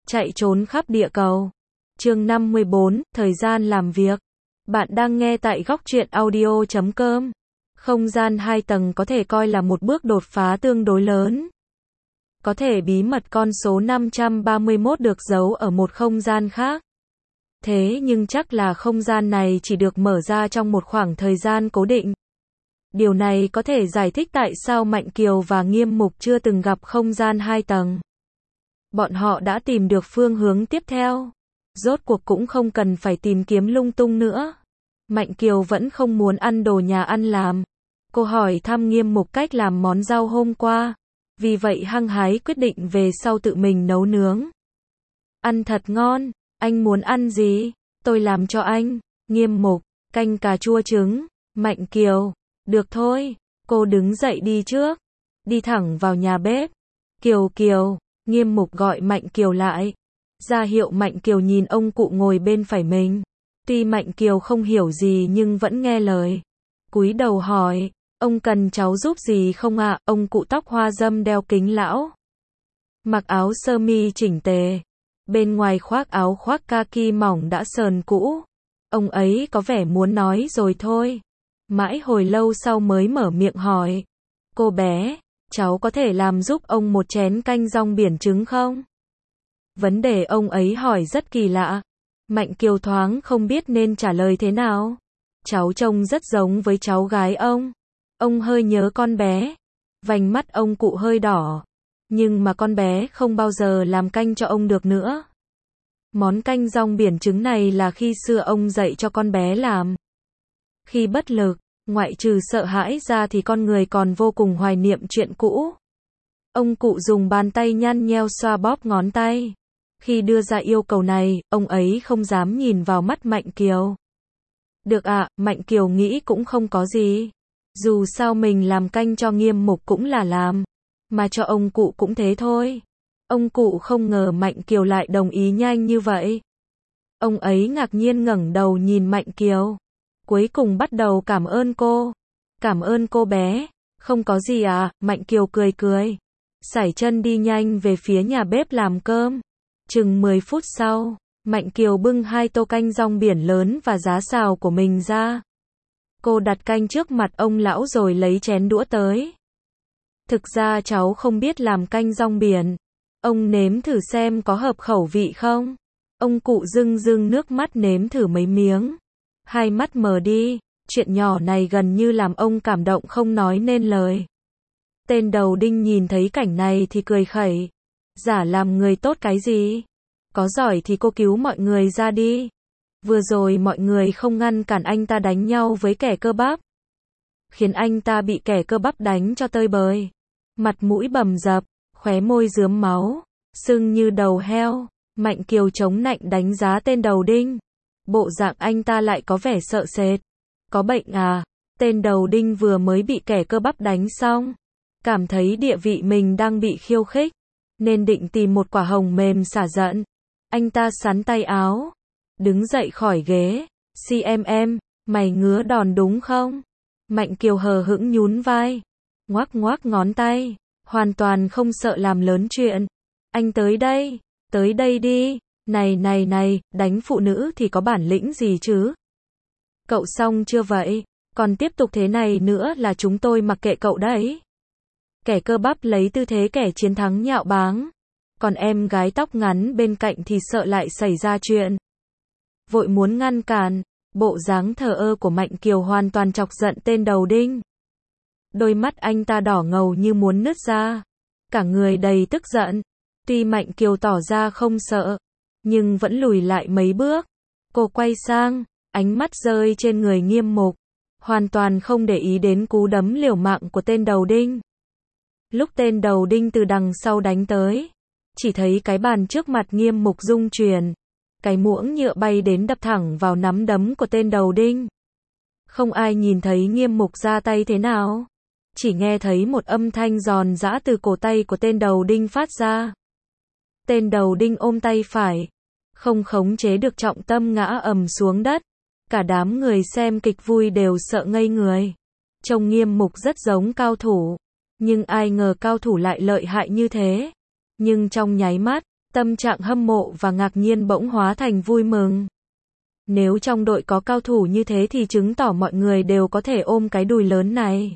chạy trốn khắp địa cầu. Chương 54, thời gian làm việc. Bạn đang nghe tại góc truyện audio.com. Không gian 2 tầng có thể coi là một bước đột phá tương đối lớn. Có thể bí mật con số 531 được giấu ở một không gian khác. Thế nhưng chắc là không gian này chỉ được mở ra trong một khoảng thời gian cố định. Điều này có thể giải thích tại sao Mạnh Kiều và Nghiêm Mục chưa từng gặp không gian 2 tầng. Bọn họ đã tìm được phương hướng tiếp theo. Rốt cuộc cũng không cần phải tìm kiếm lung tung nữa. Mạnh Kiều vẫn không muốn ăn đồ nhà ăn làm. Cô hỏi thăm Nghiêm Mục cách làm món rau hôm qua. Vì vậy hăng hái quyết định về sau tự mình nấu nướng. Ăn thật ngon, anh muốn ăn gì? Tôi làm cho anh. Nghiêm Mục, canh cà chua trứng. Mạnh Kiều, được thôi. Cô đứng dậy đi trước. Đi thẳng vào nhà bếp. Kiều Kiều, Nghiêm Mục gọi Mạnh Kiều lại. Ra hiệu Mạnh Kiều nhìn ông cụ ngồi bên phải mình. Tuy Mạnh Kiều không hiểu gì nhưng vẫn nghe lời. Cúi đầu hỏi, ông cần cháu giúp gì không ạ? Ông cụ tóc hoa râm đeo kính lão. Mặc áo sơ mi chỉnh tề. Bên ngoài khoác áo khoác kaki mỏng đã sờn cũ. Ông ấy có vẻ muốn nói rồi thôi. Mãi hồi lâu sau mới mở miệng hỏi. Cô bé, cháu có thể làm giúp ông một chén canh rong biển trứng không? Vấn đề ông ấy hỏi rất kỳ lạ. Mạnh Kiều thoáng không biết nên trả lời thế nào. Cháu trông rất giống với cháu gái ông. Ông hơi nhớ con bé. Vành mắt ông cụ hơi đỏ. Nhưng mà con bé không bao giờ làm canh cho ông được nữa. Món canh rong biển trứng này là khi xưa ông dạy cho con bé làm. Khi bất lực, ngoại trừ sợ hãi ra thì con người còn vô cùng hoài niệm chuyện cũ. Ông cụ dùng bàn tay nhăn nheo xoa bóp ngón tay. Khi đưa ra yêu cầu này, ông ấy không dám nhìn vào mắt Mạnh Kiều. Được ạ, Mạnh Kiều nghĩ cũng không có gì. Dù sao mình làm canh cho Nghiêm Mục cũng là làm. Mà cho ông cụ cũng thế thôi. Ông cụ không ngờ Mạnh Kiều lại đồng ý nhanh như vậy. Ông ấy ngạc nhiên ngẩng đầu nhìn Mạnh Kiều. Cuối cùng bắt đầu cảm ơn cô. Cảm ơn cô bé. Không có gì à, Mạnh Kiều cười cười. Sải chân đi nhanh về phía nhà bếp làm cơm. Chừng 10 phút sau, Mạnh Kiều bưng 2 tô canh rong biển lớn và giá xào của mình ra. Cô đặt canh trước mặt ông lão rồi lấy chén đũa tới. Thực ra cháu không biết làm canh rong biển. Ông nếm thử xem có hợp khẩu vị không? Ông cụ rưng rưng nước mắt nếm thử mấy miếng. Hai mắt mờ đi, chuyện nhỏ này gần như làm ông cảm động không nói nên lời. Tên đầu đinh nhìn thấy cảnh này thì cười khẩy. Giả làm người tốt cái gì? Có giỏi thì cô cứu mọi người ra đi. Vừa rồi mọi người không ngăn cản anh ta đánh nhau với kẻ cơ bắp. Khiến anh ta bị kẻ cơ bắp đánh cho tơi bời. Mặt mũi bầm dập, khóe môi rướm máu, sưng như đầu heo. Mạnh Kiều chống nạnh đánh giá tên đầu đinh. Bộ dạng anh ta lại có vẻ sợ sệt. Có bệnh à? Tên đầu đinh vừa mới bị kẻ cơ bắp đánh xong. Cảm thấy địa vị mình đang bị khiêu khích. Nên định tìm một quả hồng mềm xả giận. Anh ta xắn tay áo. Đứng dậy khỏi ghế. CMM, mày ngứa đòn đúng không? Mạnh Kiều hờ hững nhún vai. Ngoác ngoác ngón tay. Hoàn toàn không sợ làm lớn chuyện. Anh tới đây đi. Này, đánh phụ nữ thì có bản lĩnh gì chứ? Cậu xong chưa vậy? Còn tiếp tục thế này nữa là chúng tôi mặc kệ cậu đấy. Kẻ cơ bắp lấy tư thế kẻ chiến thắng nhạo báng. Còn em gái tóc ngắn bên cạnh thì sợ lại xảy ra chuyện. Vội muốn ngăn cản. Bộ dáng thờ ơ của Mạnh Kiều hoàn toàn chọc giận tên đầu đinh. Đôi mắt anh ta đỏ ngầu như muốn nứt ra. Cả người đầy tức giận. Tuy Mạnh Kiều tỏ ra không sợ, nhưng vẫn lùi lại mấy bước. Cô quay sang, ánh mắt rơi trên người Nghiêm Mục. Hoàn toàn không để ý đến cú đấm liều mạng của tên đầu đinh. Lúc tên đầu đinh từ đằng sau đánh tới, chỉ thấy cái bàn trước mặt Nghiêm Mục rung chuyển. Cái muỗng nhựa bay đến đập thẳng vào nắm đấm của tên đầu đinh. Không ai nhìn thấy Nghiêm Mục ra tay thế nào. Chỉ nghe thấy một âm thanh giòn giã từ cổ tay của tên đầu đinh phát ra. Tên đầu đinh ôm tay phải. Không khống chế được trọng tâm ngã ầm xuống đất. Cả đám người xem kịch vui đều sợ ngây người. Trông Nghiêm Mục rất giống cao thủ. Nhưng ai ngờ cao thủ lại lợi hại như thế. Nhưng trong nháy mắt, Tâm trạng hâm mộ và ngạc nhiên bỗng hóa thành vui mừng. Nếu trong đội có cao thủ như thế thì chứng tỏ mọi người đều có thể ôm cái đùi lớn này.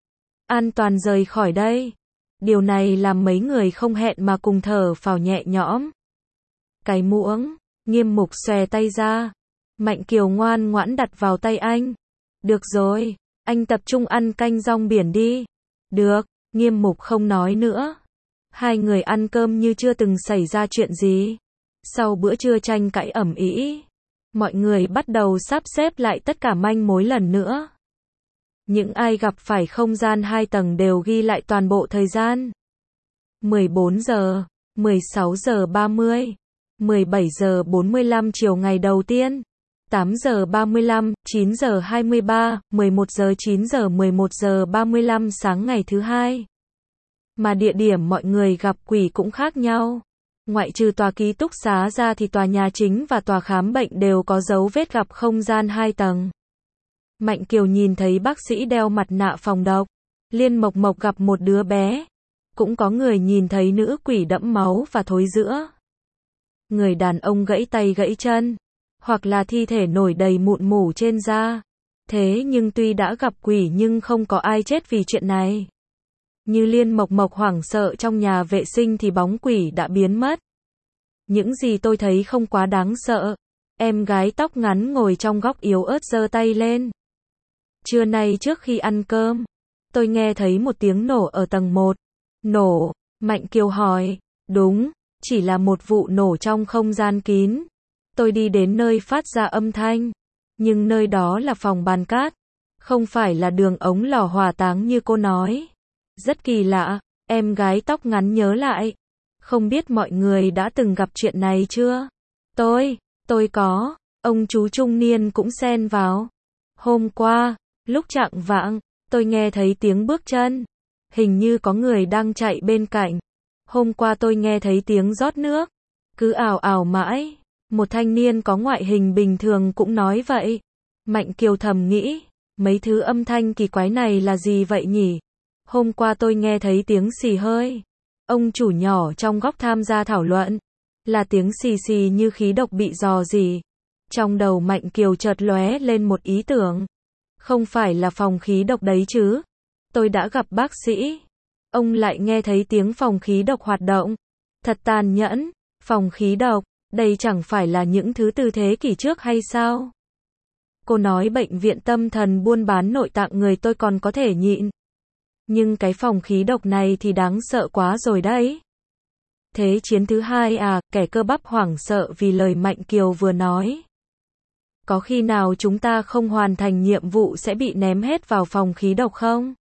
An toàn rời khỏi đây. Điều này làm mấy người không hẹn mà cùng thở phào nhẹ nhõm. Cái muỗng, Nghiêm Mục xòe tay ra. Mạnh Kiều ngoan ngoãn đặt vào tay anh. Được rồi, anh tập trung ăn canh rong biển đi. Được, Nghiêm Mục không nói nữa. Hai người ăn cơm như chưa từng xảy ra chuyện gì. Sau bữa trưa tranh cãi ầm ĩ, mọi người bắt đầu sắp xếp lại tất cả manh mối lần nữa. Những ai gặp phải không gian 2 tầng đều ghi lại toàn bộ thời gian. 14 giờ, 16 giờ 30, 17 giờ 45 chiều ngày đầu tiên, 8 giờ 35, 9 giờ 23, 11 giờ 9 giờ 11 giờ 35 sáng ngày thứ hai. Mà địa điểm mọi người gặp quỷ cũng khác nhau. Ngoại trừ tòa ký túc xá ra thì tòa nhà chính và tòa khám bệnh đều có dấu vết gặp không gian 2 tầng. Mạnh Kiều nhìn thấy bác sĩ đeo mặt nạ phòng độc. Liên Mộc Mộc gặp một đứa bé. Cũng có người nhìn thấy nữ quỷ đẫm máu và thối rữa. Người đàn ông gãy tay gãy chân. Hoặc là thi thể nổi đầy mụn mủ trên da. Thế nhưng tuy đã gặp quỷ nhưng không có ai chết vì chuyện này. Như Liên Mộc Mộc hoảng sợ trong nhà vệ sinh thì bóng quỷ đã biến mất. Những gì tôi thấy không quá đáng sợ. Em gái tóc ngắn ngồi trong góc yếu ớt giơ tay lên. Trưa nay trước khi ăn cơm, tôi nghe thấy một tiếng nổ ở tầng 1. Nổ? Mạnh Kiều hỏi. Đúng, chỉ là một vụ nổ trong không gian kín. Tôi đi đến nơi phát ra âm thanh. Nhưng nơi đó là phòng bàn cát. Không phải là đường ống lò hỏa táng như cô nói. Rất kỳ lạ, em gái tóc ngắn nhớ lại. Không biết mọi người đã từng gặp chuyện này chưa? Tôi có. Ông chú trung niên cũng xen vào. Hôm qua, lúc chạng vạng, tôi nghe thấy tiếng bước chân. Hình như có người đang chạy bên cạnh. Hôm qua tôi nghe thấy tiếng rót nước. Cứ ào ào mãi. Một thanh niên có ngoại hình bình thường cũng nói vậy. Mạnh Kiều thầm nghĩ, mấy thứ âm thanh kỳ quái này là gì vậy nhỉ? Hôm qua tôi nghe thấy tiếng xì hơi. Ông chủ nhỏ trong góc tham gia thảo luận. Là tiếng xì xì như khí độc bị rò rỉ. Trong đầu Mạnh Kiều chợt lóe lên một ý tưởng. Không phải là phòng khí độc đấy chứ? Tôi đã gặp bác sĩ. Ông lại nghe thấy tiếng phòng khí độc hoạt động. Thật tàn nhẫn. Phòng khí độc, đây chẳng phải là những thứ từ thế kỷ trước hay sao? Cô nói bệnh viện tâm thần buôn bán nội tạng người tôi còn có thể nhịn. Nhưng cái phòng khí độc này thì đáng sợ quá rồi đấy. Thế chiến thứ hai à, kẻ cơ bắp hoảng sợ vì lời Mạnh Kiều vừa nói. Có khi nào chúng ta không hoàn thành nhiệm vụ sẽ bị ném hết vào phòng khí độc không?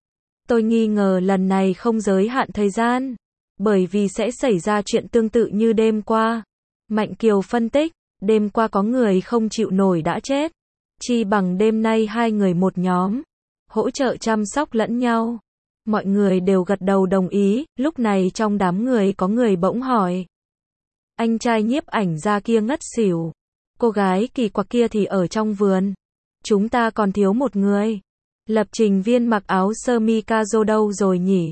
Tôi nghi ngờ lần này không giới hạn thời gian. Bởi vì sẽ xảy ra chuyện tương tự như đêm qua. Mạnh Kiều phân tích, đêm qua có người không chịu nổi đã chết. Chi bằng đêm nay hai người một nhóm. Hỗ trợ chăm sóc lẫn nhau. Mọi người đều gật đầu đồng ý, lúc này trong đám người có người bỗng hỏi. Anh trai nhiếp ảnh ra kia ngất xỉu. Cô gái kỳ quặc kia thì ở trong vườn. Chúng ta còn thiếu một người. Lập trình viên mặc áo sơ mi Kazo đâu rồi nhỉ?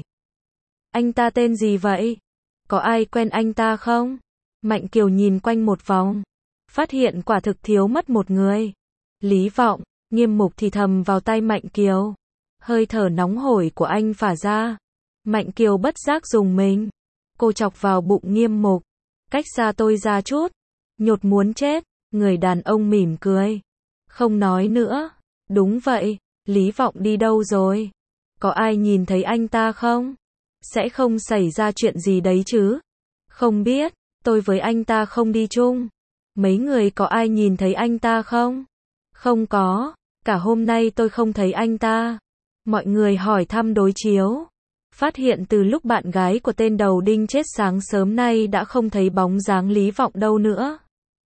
Anh ta tên gì vậy? Có ai quen anh ta không? Mạnh Kiều nhìn quanh một vòng. Phát hiện quả thực thiếu mất một người. Lý Vọng, Nghiêm Mục thì thầm vào tai Mạnh Kiều. Hơi thở nóng hổi của anh phả ra. Mạnh Kiều bất giác rùng mình. Cô chọc vào bụng Nghiêm Mục. Cách xa tôi ra chút. Nhột muốn chết. Người đàn ông mỉm cười. Không nói nữa. Đúng vậy. Lý Vọng đi đâu rồi? Có ai nhìn thấy anh ta không? Sẽ không xảy ra chuyện gì đấy chứ? Không biết. Tôi với anh ta không đi chung. Mấy người có ai nhìn thấy anh ta không? Không có. Cả hôm nay tôi không thấy anh ta. Mọi người hỏi thăm đối chiếu. Phát hiện từ lúc bạn gái của tên đầu đinh chết sáng sớm nay đã không thấy bóng dáng Lý Vọng đâu nữa.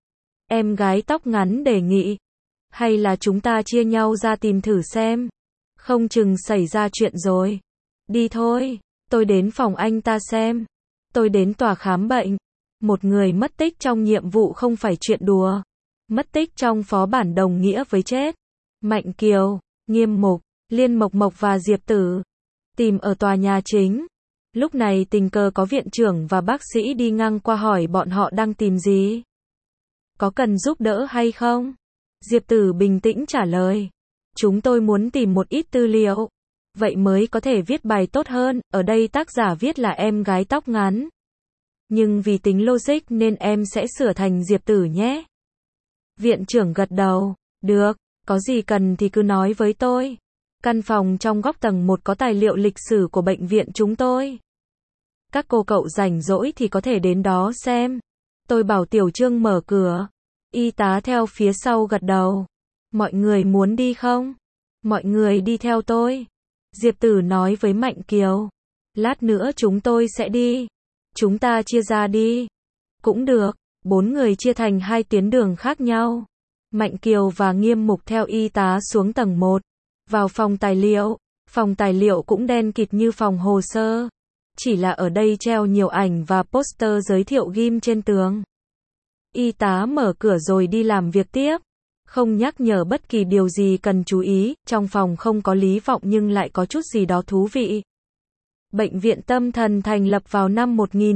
Em gái tóc ngắn đề nghị. Hay là chúng ta chia nhau ra tìm thử xem. Không chừng xảy ra chuyện rồi. Đi thôi. Tôi đến phòng anh ta xem. Tôi đến tòa khám bệnh. Một người mất tích trong nhiệm vụ không phải chuyện đùa. Mất tích trong phó bản đồng nghĩa với chết. Mạnh Kiều, Nghiêm Mục, Liên Mộc Mộc và Diệp Tử. Tìm ở tòa nhà chính. Lúc này tình cờ có viện trưởng và bác sĩ đi ngang qua hỏi bọn họ đang tìm gì. Có cần giúp đỡ hay không? Diệp Tử bình tĩnh trả lời. Chúng tôi muốn tìm một ít tư liệu. Vậy mới có thể viết bài tốt hơn, ở đây tác giả viết là em gái tóc ngắn. Nhưng vì tính logic nên em sẽ sửa thành Diệp Tử nhé. Viện trưởng gật đầu. Được, có gì cần thì cứ nói với tôi. Căn phòng trong góc tầng 1 có tài liệu lịch sử của bệnh viện chúng tôi. Các cô cậu rảnh rỗi thì có thể đến đó xem. Tôi bảo Tiểu Trương mở cửa. Y tá theo phía sau gật đầu. Mọi người muốn đi không? Mọi người đi theo tôi. Diệp Tử nói với Mạnh Kiều. Lát nữa chúng tôi sẽ đi. Chúng ta chia ra đi. Cũng được. 4 người chia thành 2 tuyến đường khác nhau. Mạnh Kiều và Nghiêm Mục theo y tá xuống tầng 1. Vào phòng tài liệu. Phòng tài liệu cũng đen kịt như phòng hồ sơ. Chỉ là ở đây treo nhiều ảnh và poster giới thiệu ghim trên tường. Y tá mở cửa rồi đi làm việc tiếp. Không nhắc nhở bất kỳ điều gì cần chú ý, trong phòng không có Lý Vọng nhưng lại có chút gì đó thú vị. Bệnh viện tâm thần thành lập vào năm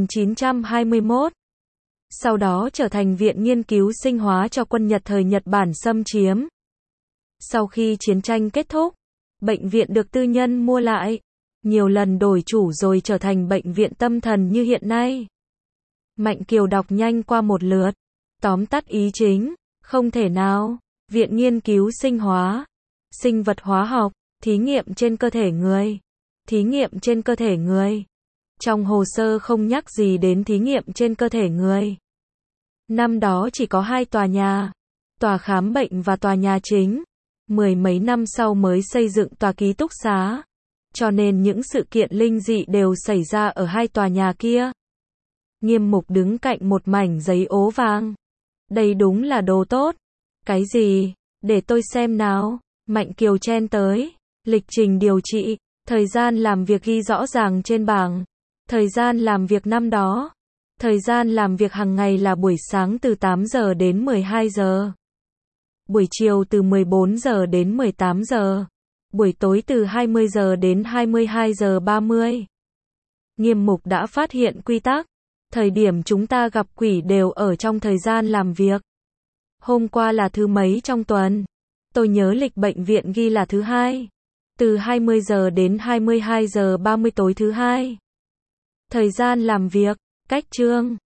1921. Sau đó trở thành viện nghiên cứu sinh hóa cho quân Nhật thời Nhật Bản xâm chiếm. Sau khi chiến tranh kết thúc, bệnh viện được tư nhân mua lại. Nhiều lần đổi chủ rồi trở thành bệnh viện tâm thần như hiện nay. Mạnh Kiều đọc nhanh qua một lượt. Tóm tắt ý chính. Không thể nào. Viện nghiên cứu sinh hóa. Sinh vật hóa học. Thí nghiệm trên cơ thể người. Thí nghiệm trên cơ thể người. Trong hồ sơ không nhắc gì đến thí nghiệm trên cơ thể người. Năm đó chỉ có 2 tòa nhà. Tòa khám bệnh và tòa nhà chính. 10 mấy năm sau mới xây dựng tòa ký túc xá. Cho nên những sự kiện linh dị đều xảy ra ở 2 tòa nhà kia. Nghiêm Mục đứng cạnh một mảnh giấy ố vàng. Đây đúng là đồ tốt. Cái gì? Để tôi xem nào. Mạnh Kiều chen tới. Lịch trình điều trị. Thời gian làm việc ghi rõ ràng trên bảng. Thời gian làm việc năm đó. Thời gian làm việc hàng ngày là buổi sáng từ 8 giờ đến 12 giờ. Buổi chiều từ 14 giờ đến 18 giờ. Buổi tối từ 20 giờ đến 22 giờ 30. Nghiêm Mục đã phát hiện quy tắc. Thời điểm chúng ta gặp quỷ đều ở trong thời gian làm việc. Hôm qua là thứ mấy trong tuần? Tôi nhớ lịch bệnh viện ghi là thứ Hai. Từ 20 giờ đến 22 giờ 30 tối thứ Hai. Thời gian làm việc, cách chương.